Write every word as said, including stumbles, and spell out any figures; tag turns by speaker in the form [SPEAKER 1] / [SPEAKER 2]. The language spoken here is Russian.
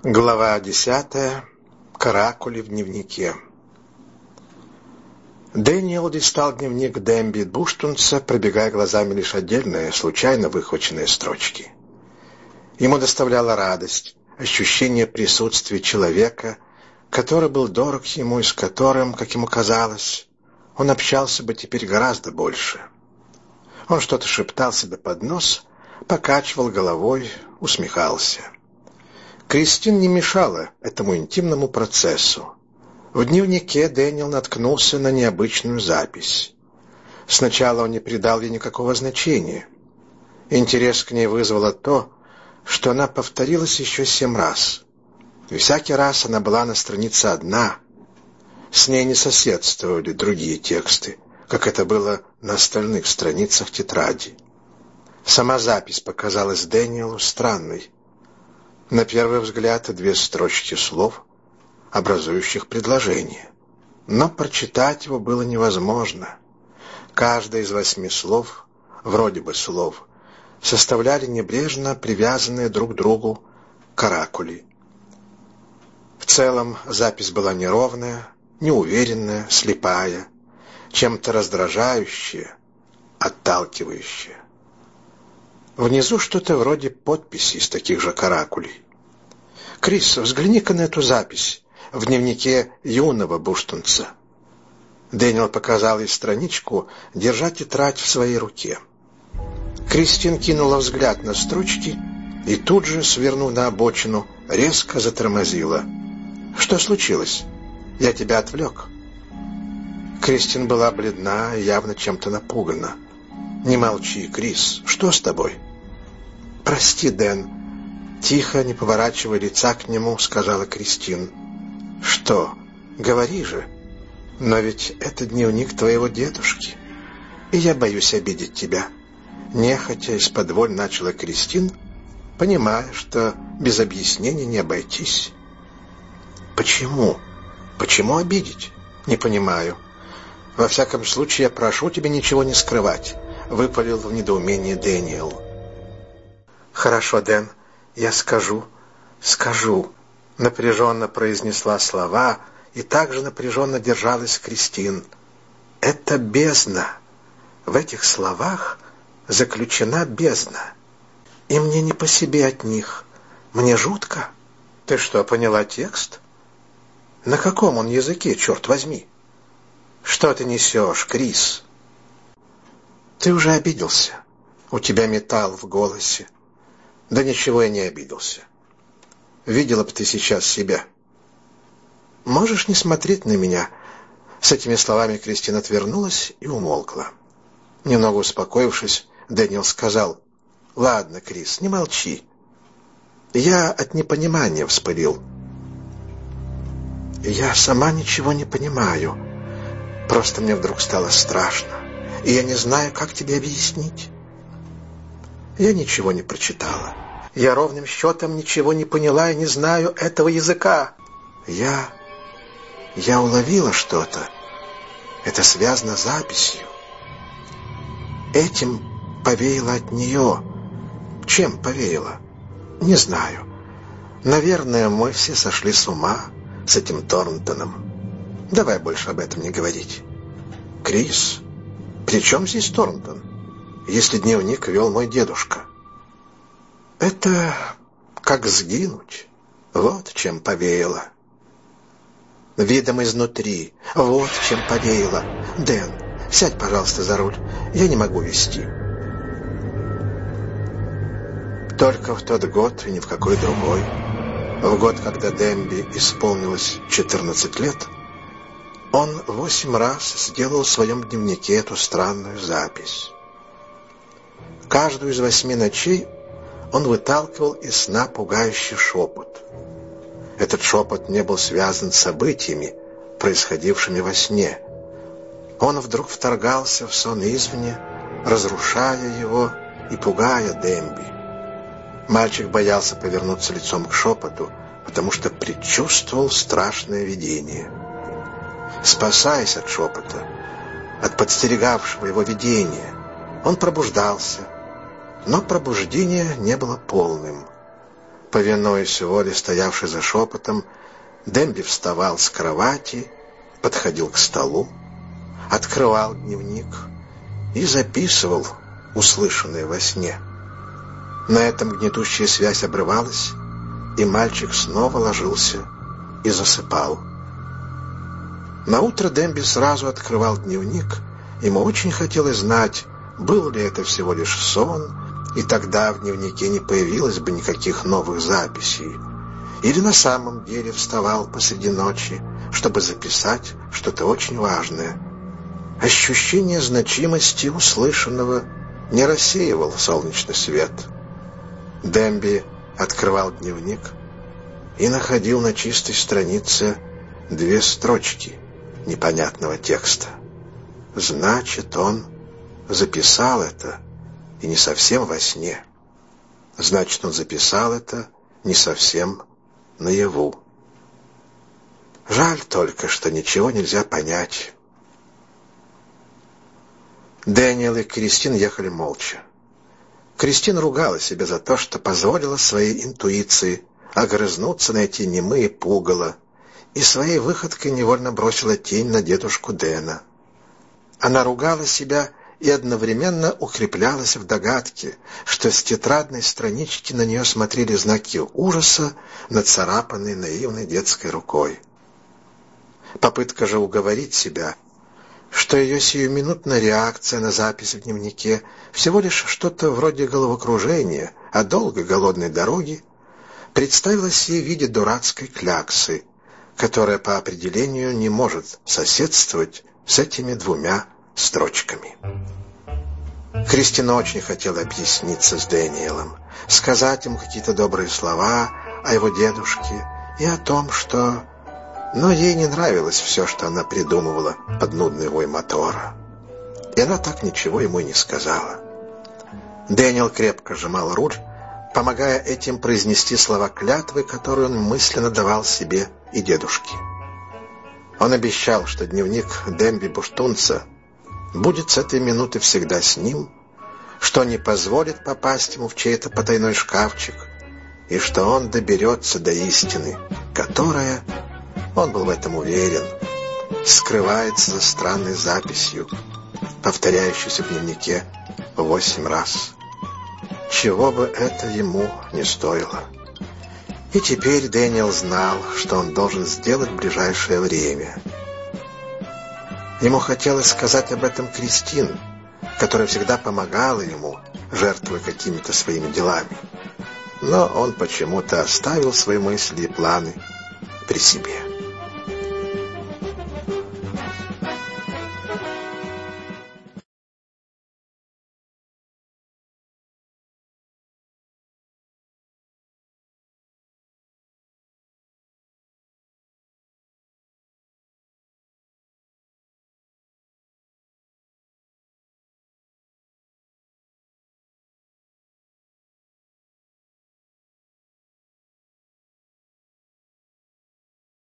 [SPEAKER 1] Глава десятая. Каракули в дневнике. Дэниел листал дневник Демби Буштунца, пробегая глазами лишь отдельные, случайно выхваченные строчки. Ему доставляла радость ощущение присутствия человека, который был дорог ему и с которым, как ему казалось, он общался бы теперь гораздо больше. Он что-то шептал себе под нос, покачивал головой, усмехался. Кристин не мешала этому интимному процессу. В дневнике Дэниел наткнулся на необычную запись. Сначала он не придал ей никакого значения. Интерес к ней вызвало то, что она повторилась еще семь раз. И всякий раз она была на странице одна. С ней не соседствовали другие тексты, как это было на остальных страницах тетради. Сама запись показалась Дэниелу странной. На первый взгляд две строчки слов, образующих предложение. Но прочитать его было невозможно. Каждое из восьми слов, вроде бы слов, составляли небрежно привязанные друг к другу каракули. В целом запись была неровная, неуверенная, слепая, чем-то раздражающая, отталкивающая. Внизу что-то вроде подписи из таких же каракулей. «Крис, взгляни-ка на эту запись в дневнике юного Буштунца». Дэниел показал ей страничку, держа тетрадь в своей руке. Кристин кинула взгляд на строчки и тут же, свернув на обочину, резко затормозила. «Что случилось? Я тебя отвлек». Кристин была бледна и явно чем-то напугана. «Не молчи, Крис, что с тобой?» «Прости, Дэн», — тихо, не поворачивая лица к нему, сказала Кристин. «Что? Говори же. Но ведь это дневник твоего дедушки, и я боюсь обидеть тебя». Нехотя исподволь начала Кристин, понимая, что без объяснений не обойтись. «Почему? Почему обидеть? Не понимаю. Во всяком случае, я прошу тебя ничего не скрывать», — выпалил в недоумении Дэниел. «Хорошо, Дэн, я скажу, скажу», — напряженно произнесла слова и также напряженно держалась Кристин. «Это бездна. В этих словах заключена бездна. И мне не по себе от них. Мне жутко». «Ты что, поняла текст? На каком он языке, черт возьми?» «Что ты несешь, Крис?» «Ты уже обиделся. У тебя металл в голосе». «Да ничего я не обиделся. Видела бы ты сейчас себя». «Можешь не смотреть на меня?» С этими словами Кристина отвернулась и умолкла. Немного успокоившись, Дэниел сказал: «Ладно, Крис, не молчи. Я от непонимания вспылил». «Я сама ничего не понимаю. Просто мне вдруг стало страшно, и я не знаю, как тебе объяснить». «Я ничего не прочитала. Я ровным счетом ничего не поняла и не знаю этого языка. Я... я уловила что-то. Это связано с записью. Этим повеяло от нее. Чем повеяло? Не знаю. Наверное, мы все сошли с ума с этим Торнтоном. Давай больше об этом не говорить». «Крис, при чем здесь Торнтон, если дневник вел мой дедушка?» «Это как сгинуть. Вот чем повеяло. Видом изнутри. Вот чем повеяло. Дэн, сядь, пожалуйста, за руль. Я не могу вести». Только в тот год и ни в какой другой, в год, когда Демби исполнилось четырнадцать лет, он восемь раз сделал в своем дневнике эту странную запись. Каждую из восьми ночей он выталкивал из сна пугающий шепот. Этот шепот не был связан с событиями, происходившими во сне. Он вдруг вторгался в сон извне, разрушая его и пугая Демби. Мальчик боялся повернуться лицом к шепоту, потому что предчувствовал страшное видение. Спасаясь от шепота, от подстерегавшего его видения, он пробуждался, но пробуждение не было полным. Повинуясь воле, стоявшей за шепотом, Демби вставал с кровати, подходил к столу, открывал дневник и записывал услышанное во сне. На этом гнетущая связь обрывалась, и мальчик снова ложился и засыпал. Наутро Демби сразу открывал дневник. Ему очень хотелось знать, был ли это всего лишь сон, и тогда в дневнике не появилось бы никаких новых записей, или на самом деле вставал посреди ночи, чтобы записать что-то очень важное. Ощущение значимости услышанного не рассеивал солнечный свет. Демби открывал дневник и находил на чистой странице две строчки непонятного текста. Значит, он записал это, и не совсем во сне. Значит, он записал это не совсем наяву. Жаль только, что ничего нельзя понять. Дэниел и Кристин ехали молча. Кристин ругала себя за то, что позволила своей интуиции огрызнуться на эти немые пугало, и своей выходкой невольно бросила тень на дедушку Дэна. Она ругала себя и одновременно укреплялась в догадке, что с тетрадной странички на нее смотрели знаки ужаса, нацарапанные наивной детской рукой. Попытка же уговорить себя, что ее сиюминутная реакция на запись в дневнике всего лишь что-то вроде головокружения, а долгой голодной дороги, представилась ей в виде дурацкой кляксы, которая по определению не может соседствовать с этими двумя строчками. Кристина очень хотела объясниться с Дэниелом, сказать ему какие-то добрые слова о его дедушке и о том, что... Но ей не нравилось все, что она придумывала под нудный вой мотора. И она так ничего ему и не сказала. Дэниел крепко сжимал руль, помогая этим произнести слова клятвы, которые он мысленно давал себе и дедушке. Он обещал, что дневник Демби Буштунца будет с этой минуты всегда с ним, что не позволит попасть ему в чей-то потайной шкафчик, и что он доберется до истины, которая, он был в этом уверен, скрывается за странной записью, повторяющейся в дневнике восемь раз. Чего бы это ему не стоило. И теперь Дэниел знал, что он должен сделать в ближайшее время. Ему хотелось сказать об этом Кристин, которая всегда помогала ему, жертвуя какими-то своими делами. Но он почему-то оставил свои мысли и планы при себе.